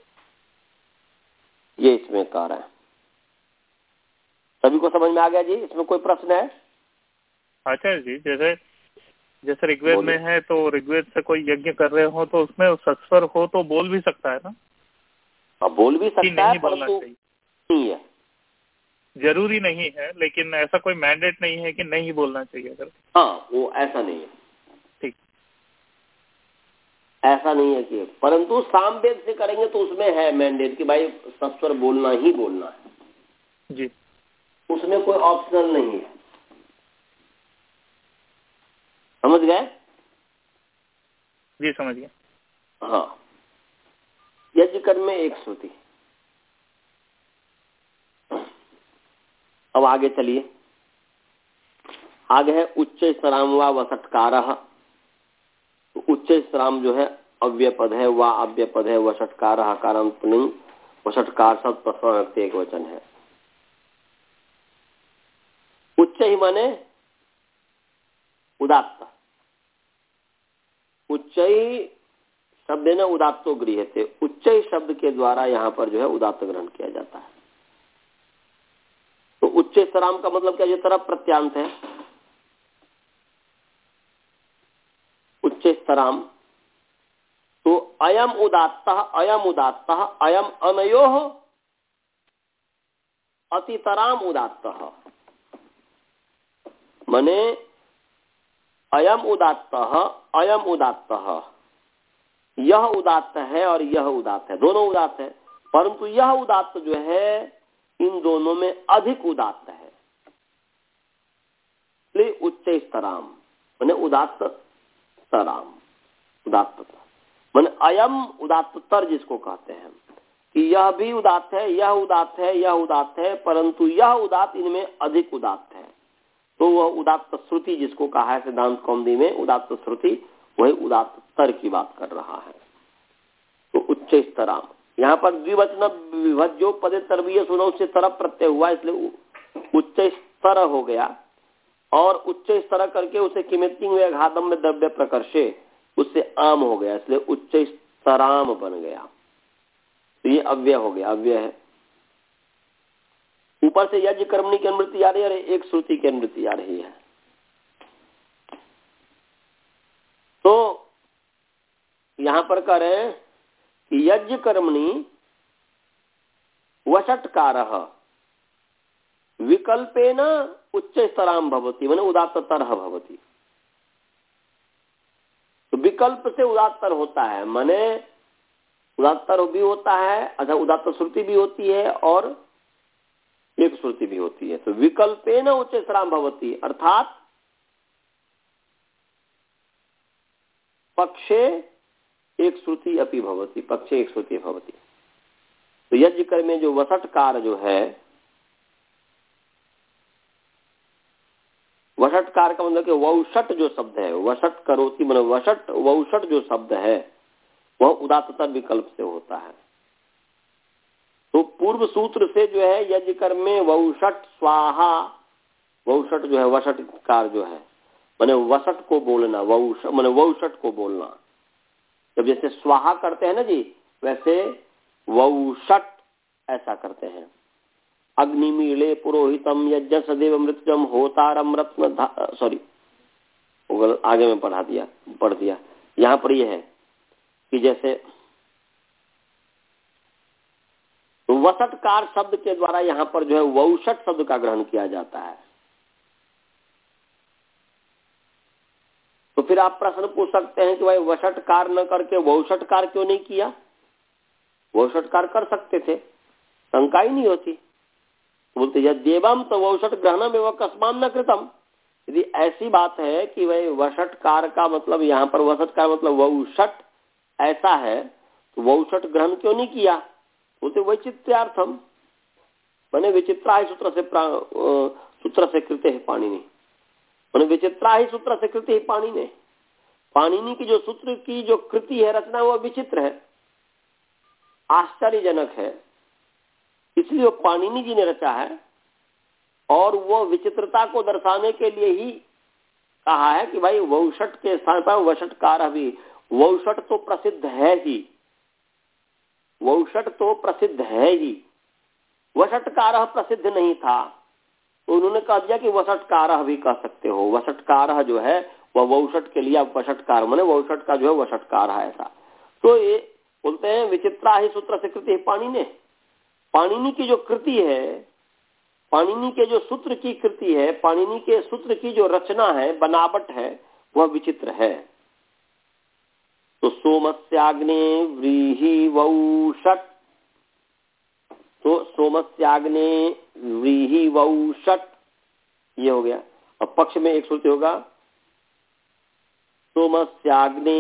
ये इसमें कह रहा है। सभी को समझ में आ गया जी? इसमें कोई प्रश्न है? अच्छा जी, जैसे जैसे ऋग्वेद में है, तो ऋग्वेद से कोई यज्ञ कर रहे हो तो उसमें सस्वर हो तो बोल भी सकता है ना? अब बोल भी सकता है, परंतु नहीं है, जरूरी नहीं है, लेकिन ऐसा कोई मैंडेट नहीं है कि नहीं बोलना चाहिए अगर। हाँ, वो ऐसा नहीं है, ठीक, ऐसा नहीं है कि, परंतु सामवेद से करेंगे तो उसमें है मैंडेट कि भाई सस्वर बोलना ही बोलना है जी, उसमें कोई ऑप्शनल नहीं है। समझ गए? जी समझ गए। हाँ, यज्ञ कर्म में एक श्रुति। अब आगे चलिए, आगे है उच्च स्तराम व वसटकार। उच्च स्तराम जो है अव्यय पद है, वा अव्यय पद है, वषटकार हकारांत पुल्लिंग, वषटकार शब्द प्रथम एक वचन है। उच्च ही माने उदात्त, उच्च ही शब्द है ना उदात्तो गृह्यते, उच्च ही शब्द के द्वारा यहाँ पर जो है उदात्त ग्रहण किया जाता है। तो उच्च स्तराम का मतलब क्या, जो तरफ प्रत्यांत है, उच्च स्तराम। तो अयम उदात्त, अयम उदात्त, अयम अनयोः अतितराम उदात्त, माने अयम उदात्त, अयम उदात्त, यह उदात्त है और यह उदात्त है, दोनों उदात्त है, परंतु यह उदात्त जो है इन दोनों में अधिक उदात्त है, इसलिए उच्च स्तराम माने उदात्त तराम, उदात्त माने अयम उदात्तर जिसको कहते हैं कि यह भी उदात्त है, यह उदात्त है, यह उदात्त है, परंतु यह उदात्त इनमें अधिक उदात्त है, तो वह उदात्त श्रुति जिसको कहा है सिद्धांत कौमुदी में उदात्त श्रुति, वही उदात्त तर की बात कर रहा है। तो उच्च स्तराम यहाँ पर द्विवचन विभज्यो पदे तरवीय सुनो से तरफ प्रत्यय हुआ, इसलिए उच्च स्तर हो गया, और उच्च स्तर करके उसे किमेतिंग में घातम में द्रव्य प्रकर्षे उससे आम हो गया, इसलिए उच्च स्तराम बन गया। तो ये अव्यय हो गया, अव्यय है। ऊपर से यज्ञ कर्मणि की अनुवृत्ति आ रही है और एक श्रुति की अनुवृत्ति आ रही है। तो यहां पर कह रहे हैं कि यज्ञ कर्मणि वषट्कारः विकल्पेन उच्च स्तराम भवति, माने उदात्ततर भवति। तो विकल्प से उदात्तर होता है, माने उदात्तर भी होता है, अच्छा उदात्त श्रुति भी होती है और एक श्रुति भी होती है। तो विकल्पेन उच्च स्तराम भवति अर्थात पक्षे एक श्रुति अपि भवति, पक्षे एक श्रुति भवति। तो यज्ञ कर्म में जो वषट्कार जो है, वषट्कार का मतलब कि वौषट जो शब्द है, वषट करोति मतलब वषट वौषट जो शब्द है वह उदात्तर विकल्प से होता है। तो पूर्व सूत्र से जो है यज्ञ कर्म में वौषट स्वाहा, वौषट जो है वषटकार जो है माने वषट को बोलना, वौष माने वौषट को बोलना। जब जैसे स्वाहा करते हैं ना जी, वैसे वौषट ऐसा करते हैं। अग्निमीले पुरोहितम यज्ञ सदैव मृत्यम होतारम रत्न, सॉरी आगे में पढ़ा दिया पढ़ दिया। यहाँ पर यह है कि जैसे वषट्कार शब्द के द्वारा यहाँ पर जो है वौषट शब्द का ग्रहण किया जाता है। तो फिर आप प्रश्न पूछ सकते हैं कि भाई वषट्कार न करके वौषट्कार क्यों नहीं किया? वौषट्कार कर सकते थे, शंका ही नहीं होती। बोलते यद्येवम तो वौषट ग्रहणम एवं कस्मान न कृतम। यदि ऐसी बात है कि भाई वषट्कार का मतलब यहाँ पर वषट्कार मतलब वौषट ऐसा है, तो वौषट ग्रहण क्यों नहीं किया? बोलते वैचित्र्यार्थम माने विचित्रा ही सूत्र से सूत्र से कृते है पाणिनि, माने विचित्रा ही सूत्र से कृते है पाणिनि। पाणिनि की जो सूत्र की जो कृति है, रचना, वो विचित्र है, आश्चर्यजनक है, इसलिए वो पाणिनि जी ने रचा है। और वो विचित्रता को दर्शाने के लिए ही कहा है कि भाई वौषट के स्थान पर वषट्कार भी, वौषट तो प्रसिद्ध है ही, वौषट तो प्रसिद्ध है ही, वषट्कार प्रसिद्ध नहीं था, तो उन्होंने कह दिया कि वषट्कार भी कह सकते हो। वषट्कार जो है वह वौषट के लिए आप वषट्कार माने वौषट का जो है वषट्कार है ऐसा। तो ये बोलते हैं विचित्रा ही सूत्र से कृति है पाणिनि। पाणिनि की जो कृति है, पाणिनि के जो सूत्र की कृति है, पाणिनि के सूत्र की जो रचना है, बनावट है, वह विचित्र है। तो सोमस्याग्ने व्रीहि वौषट, तो सोमस्याग्ने व्रीहि वौषट ये हो गया। अब पक्ष में एक श्रुति होगा सोमस्याग्ने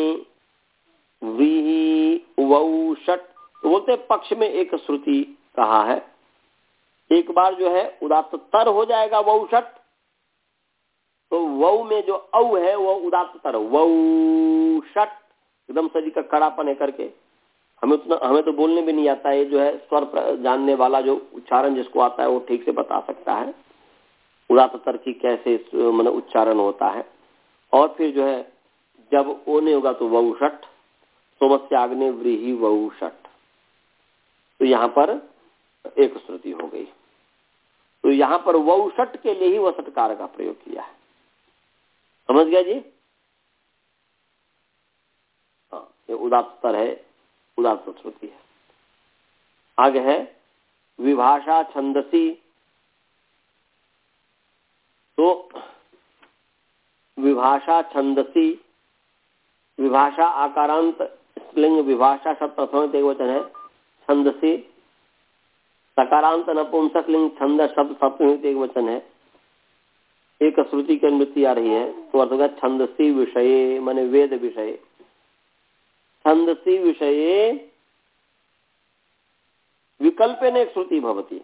व्रीहि वौषट। तो बोलते पक्ष में एक श्रुति कहा है, एक बार जो है उदात्त तर हो जाएगा वौषट, तो वौ में जो औ है वो उदात्त तर वौषट, एकदम शरीर का कड़ापन है करके, हमें उतना हमें तो बोलने भी नहीं आता है। जो है स्वर जानने वाला जो उच्चारण जिसको आता है वो ठीक से बता सकता है उदात्त तर की कैसे मतलब उच्चारण होता है। और फिर जो है जब ओ नहीं होगा तो वौषट, सोमस्याग्ने व्रीहि वौषट, तो यहाँ पर एक श्रुति हो गई। तो यहाँ पर वौषट के लिए ही वसटकार का प्रयोग किया है। समझ गया जी? हाँ, ये उदात्त तर है, उदात्त श्रुति है। आगे है विभाषा छंदसी। तो विभाषा छंदसी, विभाषा आकारांत लिंग, विभाषा शब्द प्रथम एक वचन है, छंदसी सकारांत नपुंसक लिंग, छंद शब्द सप्तमी एक वचन है। एक श्रुति की अनुवृत्ति आ रही है तो अर्थ होगा छंदसी विषये, माने वेद विषय। छंदसी विषये विकल्पेन एक श्रुति भवति,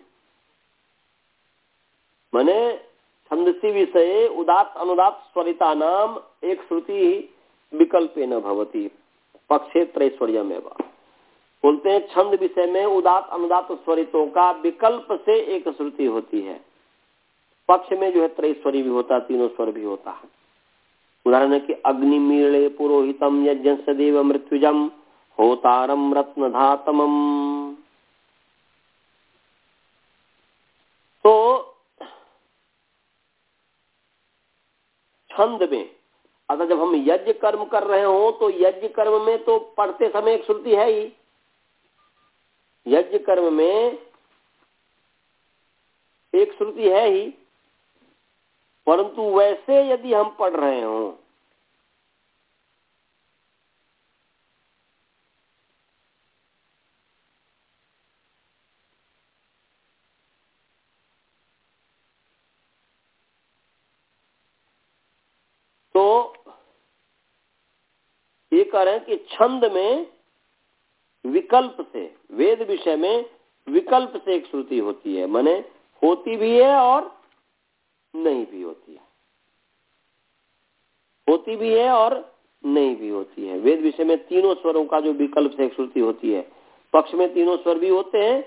माने छंदसी विषये उदात्त अनुदात्त स्वरिता नाम एक श्रुति विकल्पेन भवति पक्षे त्रैश्वर्यमेव। बोलते हैं छंद विषय में उदात्त अनुदात्त स्वरितों का विकल्प से एक श्रुति होती है, पक्ष में जो है त्रैश्वरी भी होता है, तीनों स्वर भी होता है। उदाहरण है कि अग्निमीले पुरोहितम यज्ञ सदैव मृत्युजम होतारम रत्नधातमम। तो छंद में अगर जब हम यज्ञ कर्म कर रहे हो तो यज्ञ कर्म में तो पढ़ते समय एक श्रुति है ही, यज्ञ कर्म में एक श्रुति है ही, परंतु वैसे यदि हम पढ़ रहे हो तो ये कह रहे हैं कि छंद में विकल्प से, वेद विषय में विकल्प से एक श्रुति होती है, माने होती भी है और नहीं भी होती है, होती भी है और नहीं भी होती है। वेद विषय में तीनों स्वरों का जो विकल्प से एक श्रुति होती है, पक्ष में तीनों स्वर भी होते हैं।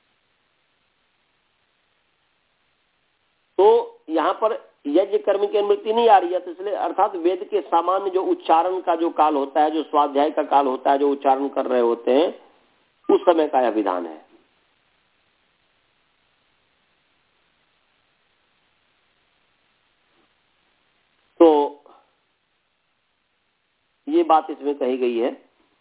तो यहाँ पर यज्ञ कर्म की अनुमति नहीं आ रही है, तो इसलिए अर्थात वेद के सामान्य जो उच्चारण का जो काल होता है, जो स्वाध्याय का काल होता है, जो उच्चारण कर रहे होते हैं, उस समय का यह विधान है। तो ये बात इसमें कही गई है।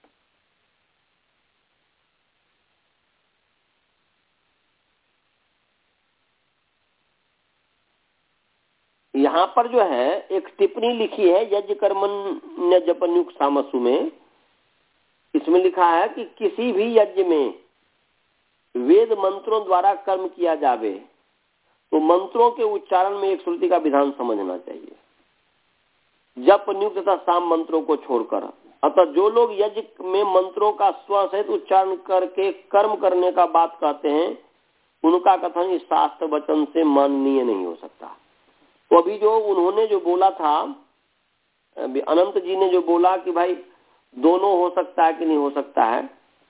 यहाँ पर जो है एक टिप्पणी लिखी है यज्ञ कर्मण्य जपन्युक्त सामसु में। इसमें लिखा है कि किसी भी यज्ञ में वेद मंत्रों द्वारा कर्म किया जावे तो मंत्रों के उच्चारण में एक श्रुति का विधान समझना चाहिए, जप नियुक्त तथा साम मंत्रों को छोड़कर। अतः जो लोग यज्ञ में मंत्रों का स्व सहित उच्चारण करके कर्म करने का बात कहते हैं, उनका कथन इस शास्त्र वचन से माननीय नहीं हो सकता। तो अभी जो उन्होंने जो बोला था, अनंत जी ने जो बोला कि भाई दोनों हो सकता है कि नहीं हो सकता है,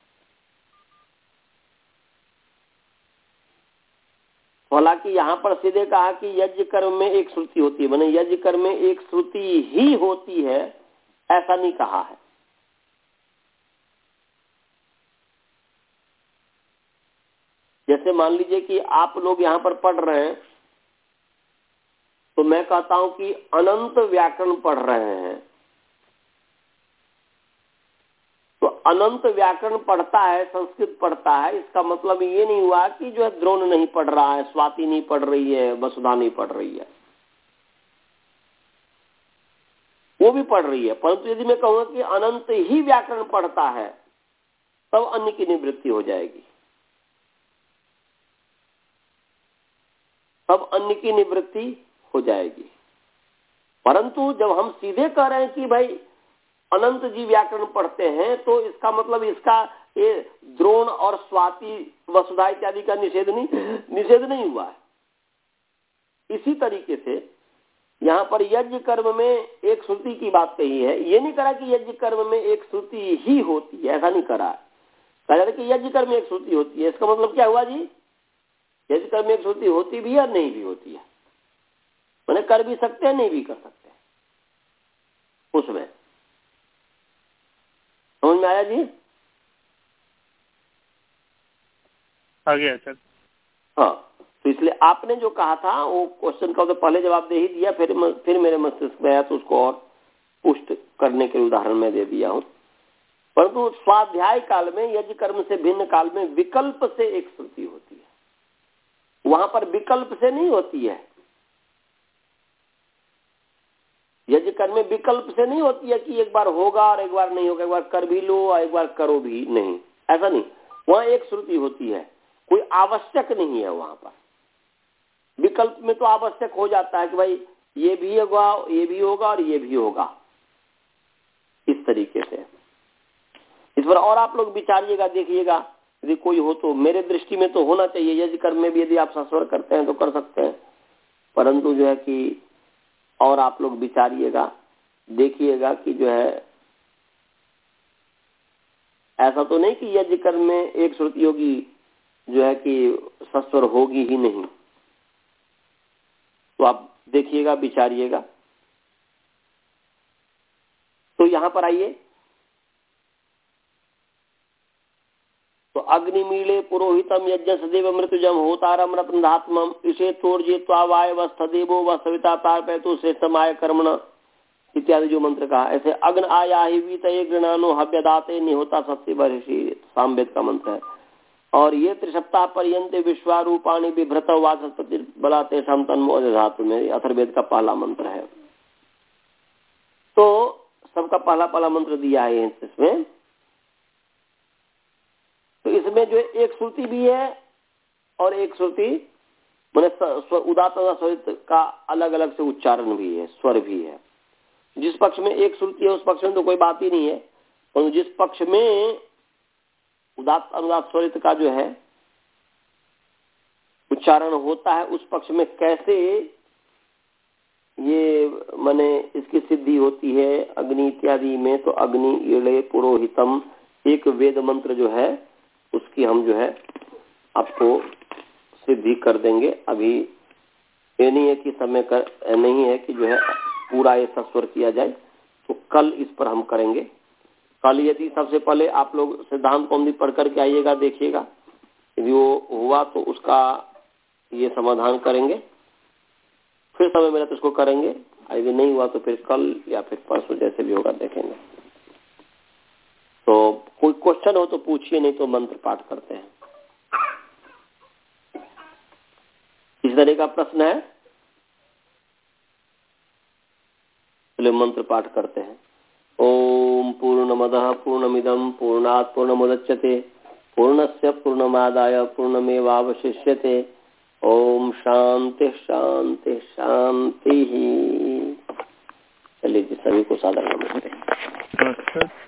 हालांकि यहाँ पर सीधे कहा कि यज्ञ कर्म में एक श्रुति होती है, माने यज्ञ कर्म में एक श्रुति ही होती है, ऐसा नहीं कहा है। जैसे मान लीजिए कि आप लोग यहाँ पर पढ़ रहे हैं, तो मैं कहता हूं कि अनंत व्याकरण पढ़ रहे हैं, तो अनंत व्याकरण पढ़ता है, संस्कृत पढ़ता है, इसका मतलब ये नहीं हुआ कि जो है द्रोण नहीं पढ़ रहा है, स्वाति नहीं पढ़ रही है, वसुधा नहीं पढ़ रही है, वो भी पढ़ रही है। परंतु यदि मैं कहूंगा कि अनंत ही व्याकरण पढ़ता है, तब अन्य की निवृत्ति हो जाएगी, तब अन्य की निवृत्ति हो जाएगी। परंतु जब हम सीधे कह रहे हैं कि भाई अनंत जी व्याकरण पढ़ते हैं, तो इसका मतलब इसका ये द्रोण और स्वाति वसुधा इत्यादि का निषेध नहीं निषेध नहीं हुआ है। इसी तरीके से यहाँ पर यज्ञ कर्म में एक श्रुति की बात कही है, ये नहीं करा कि यज्ञ कर्म में एक श्रुति ही होती है, ऐसा नहीं करा। कहा कि यज्ञ कर्म में एक श्रुति होती है, इसका मतलब क्या हुआ जी? यज्ञ कर्म में एक श्रुति होती भी है और नहीं भी होती है, मैंने कर भी सकते हैं नहीं भी कर सकते उसमें। समझ में आया जी? आ गया सर। हाँ, तो इसलिए आपने जो कहा था वो क्वेश्चन का तो पहले जवाब दे ही दिया, फिर फिर मेरे मस्तिष्क में आया तो उसको और पुष्ट करने के उदाहरण में दे दिया हूँ। परंतु स्वाध्याय काल में यज्ञ कर्म से भिन्न काल में विकल्प से एक श्रुति होती है, वहां पर विकल्प से नहीं होती है। यज्ञ कर्म में विकल्प से नहीं होती है कि एक बार होगा और एक बार नहीं होगा, एक बार कर भी लो और एक बार करो भी नहीं, ऐसा नहीं। वहां एक श्रुति होती है, कोई आवश्यक नहीं है वहां पर। विकल्प में तो आवश्यक हो जाता है कि भाई ये भी होगा, ये भी होगा और ये भी होगा, इस तरीके से। इस पर और आप लोग विचारिएगा, देखिएगा, यदि कोई हो तो। मेरे दृष्टि में तो होना चाहिए यज्ञ कर्म में भी, यदि आप सस्वर करते हैं तो कर सकते हैं, परंतु जो है कि और आप लोग विचारिएगा, देखिएगा कि जो है ऐसा तो नहीं कि यज्ञ कर्म में एक श्रुति होगी जो है कि सस्वर होगी ही नहीं। तो आप देखिएगा, विचारिएगा। तो यहां पर आइए, तो अग्निमीले पुरोहितम यज्ञ सदैव मृत्युजम होतारम रत्नधात्मम इसे तोर्जित्वा वायवस्थदेवो व सविता तारपैतु श्रेष्ठमाय कर्मण इत्यादि जो मंत्र कहा। ऐसे अग्न आया ही वीतये गृणानो हव्यदाते निहोता सत्य बर्षि, सामवेद का मंत्र है। और ये त्रिसप्ताह पर्यंत विश्वारूपाणी बिभ्रत वाचस्पति बलाते शाम तन्मो धातु में अथर्ववेद का पहला मंत्र है। तो सबका पहला पहला मंत्र दिया है इसमें। तो इसमें जो एक श्रुति भी है और एक श्रुति मैंने उदात्त स्वरित का अलग अलग से उच्चारण भी है, स्वर भी है। जिस पक्ष में एक श्रुति है उस पक्ष में तो कोई बात ही नहीं है, और जिस पक्ष में उदात्त अनुदात स्वरित का जो है उच्चारण होता है उस पक्ष में कैसे ये माने इसकी सिद्धि होती है अग्नि इत्यादि में। तो अग्नि इले पुरोहितम एक वेद मंत्र जो है उसकी हम जो है आपको सिद्धि कर देंगे। अभी ये नहीं है कि समय कर नहीं है कि जो है पूरा ये सस्वर किया जाए, तो कल इस पर हम करेंगे। कल यदि सबसे पहले आप लोग सिद्धांत कौमुदी पढ़ करके आइएगा, देखिएगा, यदि वो हुआ तो उसका ये समाधान करेंगे, फिर समय मिला तो उसको करेंगे, यदि नहीं हुआ तो फिर कल या फिर परसों जैसे भी होगा देखेंगे। तो कोई क्वेश्चन हो तो पूछिए, नहीं तो मंत्र पाठ करते हैं। इस तरह का प्रश्न है, चलिए मंत्र पाठ करते हैं। ओम पूर्णमदः पूर्णमिदं पूर्णात् पूर्णमुदच्यते पूर्णस्य पूर्णमादाय पूर्णमेवावशिष्यते। ओम शांति शांति शांति। चलिए जी, सभी को सादर नमस्ते।